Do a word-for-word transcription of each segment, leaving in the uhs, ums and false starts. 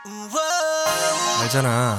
알잖아.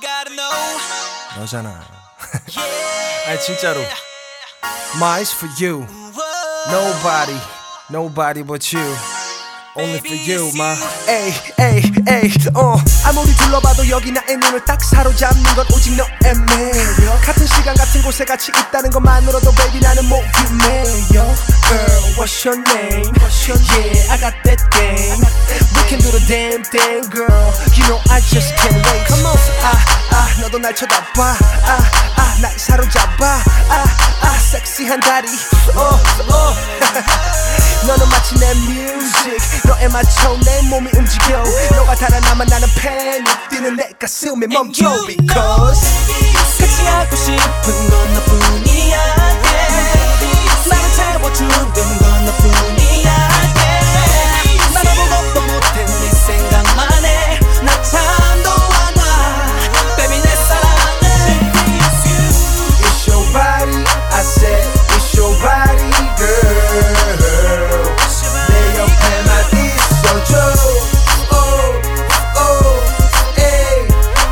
너잖아. 아니 진짜로. My is for you. Nobody, nobody but you. Only for you, my. Ay, ay, ay, uh. 아무리 둘러봐도 여기 나의 눈을 딱 사로잡는 건 오직 너의 매력. 같은 시간 같은 곳에 같이 있다는 것만으로도 baby 나는 목유매요. Girl, what's your name? What's your yeah, I got that game. We can do the damn thing, girl. You know I just can't wait. Come on, 아, 아, 너도 날 쳐다봐. 아, 아, 날 사로잡아. 아, 아, 섹시한 다리. 어, 어. 너는 마치 내 music. 너에 맞춰 내 몸이 움직여. 너가 달아나면 나는 패닉 뛰는 내 가슴에 멈춰. Because 같이 하고 싶은 건 너뿐이야, yeah. 나를 채워주는 건 너뿐이야, yeah. 난 아무것도 못해 네 생각만 해. 나 잠도 안 와, baby 내 사랑은 It's your body, I said it's your body, girl. 내 옆에만 있어줘. Oh, oh, hey,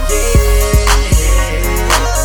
yeah.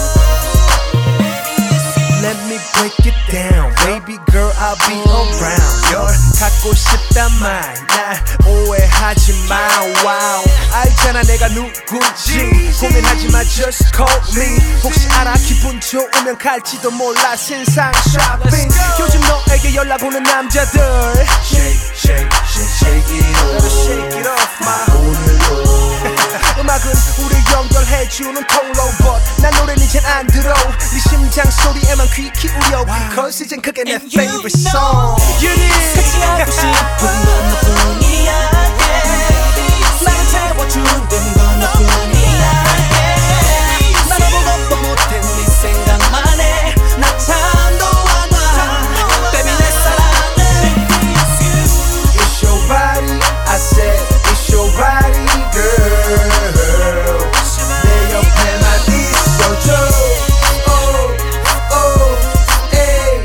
Let me break it down, baby girl, I'll be around. 널 갖고 싶단 말, 날 오해하지 마. Wow, 알잖아 내가 누군지. 고민하지 마, just call me. 혹시 알아 기분 좋으면 갈지도 몰라 세상 쇼핑. 요즘 너에게 연락 오는 남자들 Shake, shake, shake, shake it off. Shake it off, my. 오늘도 음악은 우리 연결해주는 통로 but 난 노래는 이젠 안 들어. 네 심장 소리에만 귀 기울여. Because 이젠 그게 내 favorite song. You need 같이 하고 싶은 건 너뿐이야, yeah. 나를 채워주는 건 너뿐이야, yeah. 난 아무것도 못해 네 생각만 해. 나 잠도 안 와, baby 내 사랑은 It's your body, I said it's your body, girl. 내 옆에만 있어줘. Oh, oh, hey,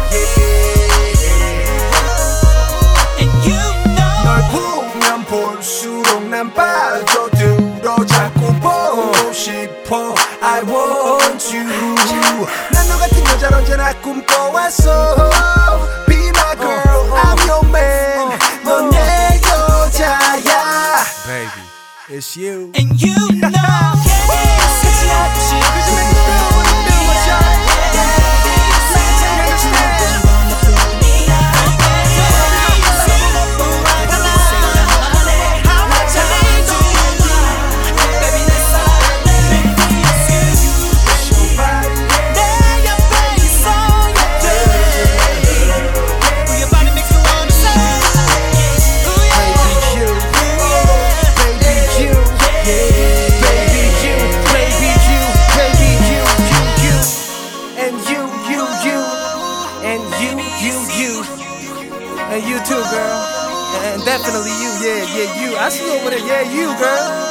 yeah. And you know 널 보면 볼수록 난 빠져들어. 자꾸 보고 싶어. I want you. 난 너 같은 여자를 언제나 꿈꿔왔어. Be my girl, I'm your man. 넌 내 여자야. Baby, it's you. And you know 같이 하고 싶은 건 너뿐이야, yeah. 나를 채워주는 건 너뿐이야, yeah. 난 아무것도 못해 네 생각만 해. 나 잠도 안 와, baby 내 사랑은 It's your body, 내 옆에 있어, yeah. Your body makes me wanna say, ooh yeah. baby, you. Baby, you. Yeah. Baby, you. Baby, you. Baby, you. You, you. And you, you, you. And you, you, you. And you too, girl. And definitely you, yeah, yeah, you. I see you over there, yeah, you, girl.